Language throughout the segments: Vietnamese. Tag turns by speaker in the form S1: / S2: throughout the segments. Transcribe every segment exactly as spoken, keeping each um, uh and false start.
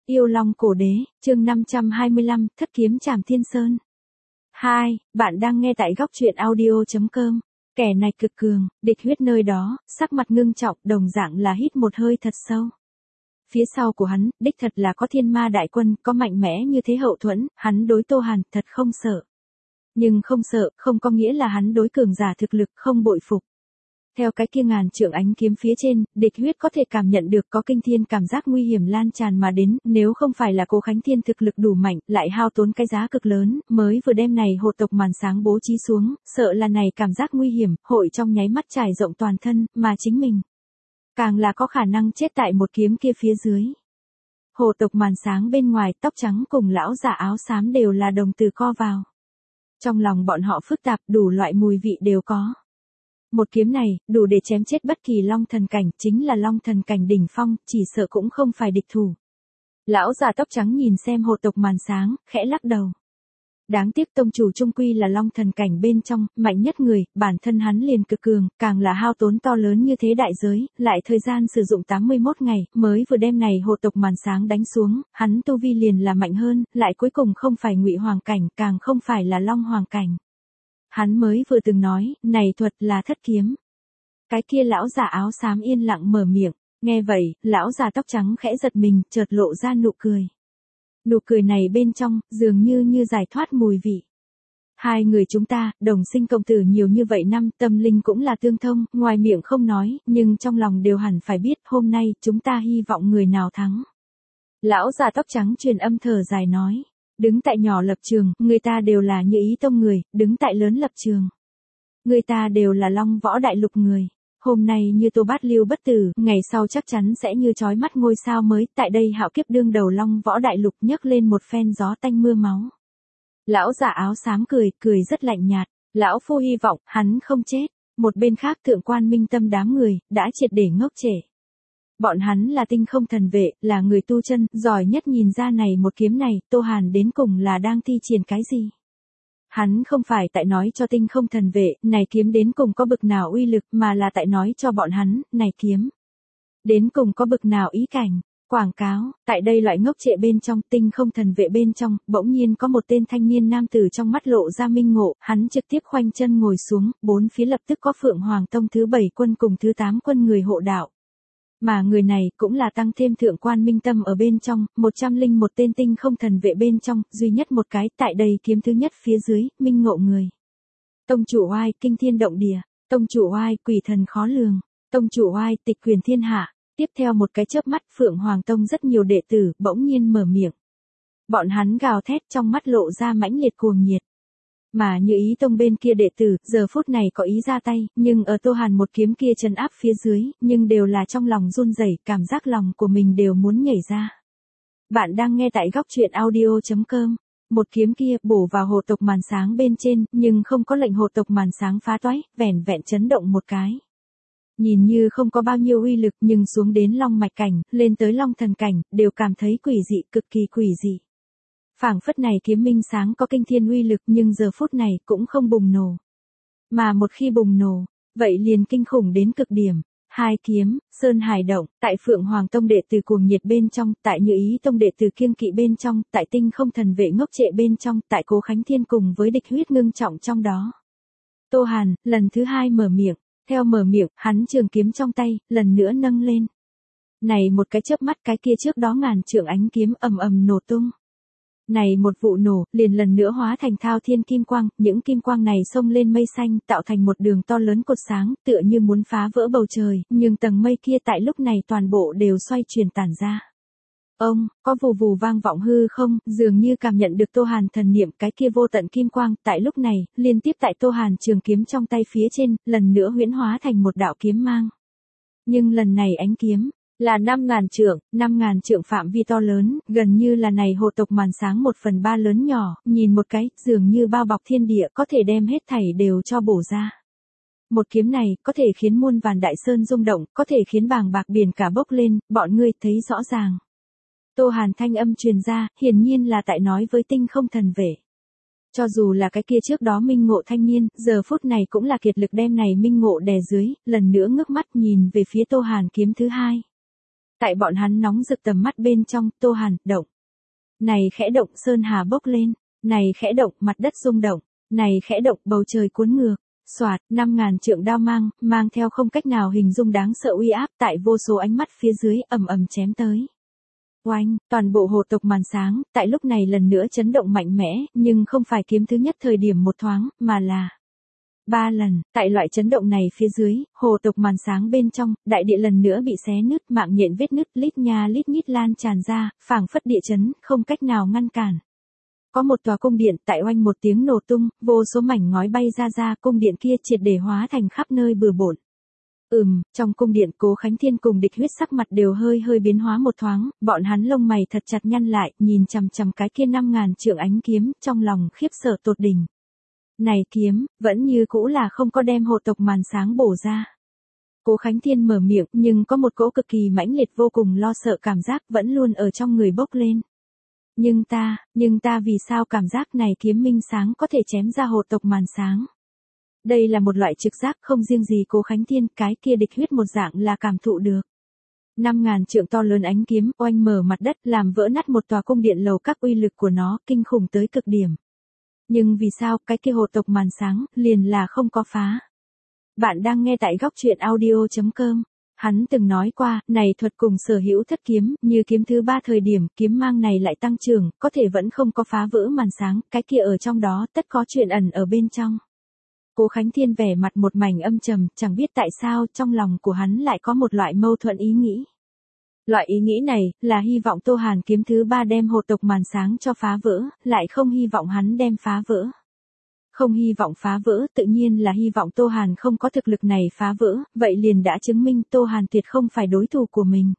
S1: Yêu Long Cổ Đế, chương năm trăm hai mươi lăm, Thất Kiếm Trảm Thiên Sơn. hai. Bạn đang nghe tại góc truyện audio chấm com. Kẻ này cực cường, địch huyết nơi đó, sắc mặt ngưng trọng, đồng dạng là hít một hơi thật sâu. Phía sau của hắn, đích thật là có thiên ma đại quân, có mạnh mẽ như thế hậu thuẫn, hắn đối Tô Hàn thật không sợ. Nhưng không sợ, không có nghĩa là hắn đối cường giả thực lực không bội phục. Theo cái kia ngàn trượng ánh kiếm phía trên, địch huyết có thể cảm nhận được có kinh thiên cảm giác nguy hiểm lan tràn mà đến, nếu không phải là Cố Khánh Thiên thực lực đủ mạnh, lại hao tốn cái giá cực lớn, mới vừa đêm này hộ tộc màn sáng bố trí xuống, sợ là này cảm giác nguy hiểm, hội trong nháy mắt trải rộng toàn thân, mà chính mình càng là có khả năng chết tại một kiếm kia phía dưới. Hộ tộc màn sáng bên ngoài, tóc trắng cùng lão giả áo xám đều là đồng từ co vào. Trong lòng bọn họ phức tạp, đủ loại mùi vị đều có. Một kiếm này, đủ để chém chết bất kỳ long thần cảnh, chính là long thần cảnh đỉnh phong, chỉ sợ cũng không phải địch thủ. Lão già tóc trắng nhìn xem hộ tộc màn sáng, khẽ lắc đầu. Đáng tiếc tông chủ trung quy là long thần cảnh bên trong, mạnh nhất người, bản thân hắn liền cực cường, càng là hao tốn to lớn như thế đại giới, lại thời gian sử dụng tám mươi mốt ngày, mới vừa đêm này hộ tộc màn sáng đánh xuống, hắn tu vi liền là mạnh hơn, lại cuối cùng không phải ngụy hoàng cảnh, càng không phải là long hoàng cảnh. Hắn mới vừa từng nói, này thuật là thất kiếm. Cái kia lão già áo xám yên lặng mở miệng, nghe vậy, lão già tóc trắng khẽ giật mình, chợt lộ ra nụ cười. Nụ cười này bên trong, dường như như giải thoát mùi vị. Hai người chúng ta, đồng sinh cộng tử nhiều như vậy năm, tâm linh cũng là tương thông, ngoài miệng không nói, nhưng trong lòng đều hẳn phải biết, hôm nay, chúng ta hy vọng người nào thắng. Lão già tóc trắng truyền âm thở dài nói. Đứng tại nhỏ lập trường, người ta đều là Như Ý tông người, đứng tại lớn lập trường. Người ta đều là Long Võ Đại Lục người. Hôm nay như Tô Bát Lưu bất tử, ngày sau chắc chắn sẽ như chói mắt ngôi sao mới, tại đây hạo kiếp đương đầu Long Võ Đại Lục nhấc lên một phen gió tanh mưa máu. Lão giả áo xám cười, cười rất lạnh nhạt, lão phu hy vọng, hắn không chết. Một bên khác Thượng Quan Minh Tâm đám người, đã triệt để ngốc trệ. Bọn hắn là tinh không thần vệ, là người tu chân, giỏi nhất nhìn ra này một kiếm này, Tô Hàn đến cùng là đang thi triển cái gì. Hắn không phải tại nói cho tinh không thần vệ, này kiếm đến cùng có bực nào uy lực, mà là tại nói cho bọn hắn, này kiếm đến cùng có bực nào ý cảnh. Quảng cáo, tại đây loại ngốc trệ bên trong, tinh không thần vệ bên trong, bỗng nhiên có một tên thanh niên nam tử trong mắt lộ ra minh ngộ, hắn trực tiếp khoanh chân ngồi xuống, bốn phía lập tức có Phượng Hoàng Tông thứ bảy quân cùng thứ tám quân người hộ đạo. Mà người này cũng là tăng thêm Thượng Quan Minh Tâm ở bên trong, một trăm linh một tên tinh không thần vệ bên trong, duy nhất một cái, tại đây kiếm thứ nhất phía dưới, minh ngộ người. Tông chủ oai, kinh thiên động địa, tông chủ oai, quỷ thần khó lường, tông chủ oai, tịch quyền thiên hạ. Tiếp theo một cái chớp mắt, Phượng Hoàng Tông rất nhiều đệ tử, bỗng nhiên mở miệng. Bọn hắn gào thét trong mắt lộ ra mãnh liệt cuồng nhiệt. Mà Như Ý tông bên kia đệ tử, giờ phút này có ý ra tay, nhưng ở Tô Hàn một kiếm kia trấn áp phía dưới, nhưng đều là trong lòng run rẩy, cảm giác lòng của mình đều muốn nhảy ra. Bạn đang nghe tại góc truyện audio chấm com. Một kiếm kia bổ vào hộ tộc màn sáng bên trên, nhưng không có lệnh hộ tộc màn sáng phá toái, vẻn vẹn chấn động một cái. Nhìn như không có bao nhiêu uy lực, nhưng xuống đến long mạch cảnh, lên tới long thần cảnh, đều cảm thấy quỷ dị, cực kỳ quỷ dị. Phảng phất này kiếm minh sáng có kinh thiên uy lực, nhưng giờ phút này cũng không bùng nổ. Mà một khi bùng nổ, vậy liền kinh khủng đến cực điểm. Hai kiếm, Sơn Hải Động, tại Phượng Hoàng Tông đệ tử cuồng nhiệt bên trong, tại Như Ý Tông đệ tử kiêng kỵ bên trong, tại tinh không thần vệ ngốc trệ bên trong, tại Cố Khánh Thiên cùng với địch huyết ngưng trọng trong đó. Tô Hàn, lần thứ hai mở miệng, theo mở miệng, hắn trường kiếm trong tay, lần nữa nâng lên. Này một cái chớp mắt, cái kia trước đó ngàn trượng ánh kiếm ầm ầm nổ tung. Này một vụ nổ, liền lần nữa hóa thành thao thiên kim quang, những kim quang này xông lên mây xanh, tạo thành một đường to lớn cột sáng, tựa như muốn phá vỡ bầu trời, nhưng tầng mây kia tại lúc này toàn bộ đều xoay chuyển tản ra. Ông, có vù vù vang vọng hư không, dường như cảm nhận được Tô Hàn thần niệm, cái kia vô tận kim quang, tại lúc này, liên tiếp tại Tô Hàn trường kiếm trong tay phía trên, lần nữa huyễn hóa thành một đạo kiếm mang. Nhưng lần này ánh kiếm là năm ngàn trượng, năm ngàn trượng phạm vi to lớn, gần như là này hộ tộc màn sáng một phần ba lớn nhỏ, nhìn một cái, dường như bao bọc thiên địa, có thể đem hết thảy đều cho bổ ra. Một kiếm này, có thể khiến muôn vàn đại sơn rung động, có thể khiến bàng bạc biển cả bốc lên, bọn ngươi thấy rõ ràng. Tô Hàn thanh âm truyền ra, hiển nhiên là tại nói với tinh không thần vệ. Cho dù là cái kia trước đó minh ngộ thanh niên, giờ phút này cũng là kiệt lực đem này minh ngộ đè dưới, lần nữa ngước mắt nhìn về phía Tô Hàn kiếm thứ hai. Tại bọn hắn nóng rực tầm mắt bên trong, Tô Hàn, động. Này khẽ động sơn hà bốc lên, này khẽ động mặt đất rung động, này khẽ động bầu trời cuốn ngược. Soạt, năm ngàn trượng đao mang, mang theo không cách nào hình dung đáng sợ uy áp tại vô số ánh mắt phía dưới ầm ầm chém tới. Oanh, toàn bộ hồ tộc màn sáng, tại lúc này lần nữa chấn động mạnh mẽ, nhưng không phải kiếm thứ nhất thời điểm một thoáng, mà là ba lần. Tại loại chấn động này phía dưới, hồ tộc màn sáng bên trong, đại địa lần nữa bị xé nứt, mạng nhện vết nứt lít nha lít nhít lan tràn ra, phảng phất địa chấn, không cách nào ngăn cản. Có một tòa cung điện tại oanh một tiếng nổ tung, vô số mảnh ngói bay ra ra, cung điện kia triệt để hóa thành khắp nơi bừa bộn. Ừm, trong cung điện Cố Khánh Thiên cùng Địch Huyết sắc mặt đều hơi hơi biến hóa một thoáng, bọn hắn lông mày thật chặt nhăn lại, nhìn chằm chằm cái kia năm ngàn trượng ánh kiếm, trong lòng khiếp sợ tột đỉnh. Này kiếm, vẫn như cũ là không có đem hộ tộc màn sáng bổ ra. Cố Khánh Thiên mở miệng, nhưng có một cỗ cực kỳ mãnh liệt vô cùng lo sợ cảm giác vẫn luôn ở trong người bốc lên. Nhưng ta, nhưng ta vì sao cảm giác này kiếm minh sáng có thể chém ra hộ tộc màn sáng? Đây là một loại trực giác không riêng gì Cố Khánh Thiên, cái kia Địch Huyết một dạng là cảm thụ được. Năm ngàn trượng to lớn ánh kiếm oanh mở mặt đất, làm vỡ nát một tòa cung điện lầu các, uy lực của nó kinh khủng tới cực điểm. Nhưng vì sao cái kia hộ tộc màn sáng liền là không có phá? Bạn đang nghe tại góc truyện audio chấm com. Hắn từng nói qua, này thuật cùng sở hữu thất kiếm, như kiếm thứ ba thời điểm, kiếm mang này lại tăng trưởng, có thể vẫn không có phá vỡ màn sáng, cái kia ở trong đó, tất có chuyện ẩn ở bên trong. Cố Khánh Thiên vẻ mặt một mảnh âm trầm, chẳng biết tại sao, trong lòng của hắn lại có một loại mâu thuẫn ý nghĩ. Loại ý nghĩ này, là hy vọng Tô Hàn kiếm thứ ba đem hộ tộc màn sáng cho phá vỡ, lại không hy vọng hắn đem phá vỡ. Không hy vọng phá vỡ, tự nhiên là hy vọng Tô Hàn không có thực lực này phá vỡ, vậy liền đã chứng minh Tô Hàn tuyệt không phải đối thủ của mình.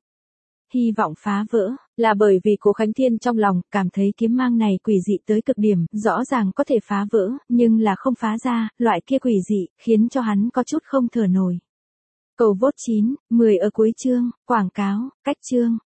S1: Hy vọng phá vỡ, là bởi vì Cố Khánh Thiên trong lòng, cảm thấy kiếm mang này quỷ dị tới cực điểm, rõ ràng có thể phá vỡ, nhưng là không phá ra, loại kia quỷ dị, khiến cho hắn có chút không thở nổi. Cầu vote chín, mười ở cuối chương, quảng cáo, cách chương.